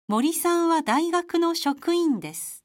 森さんは大学の職員です。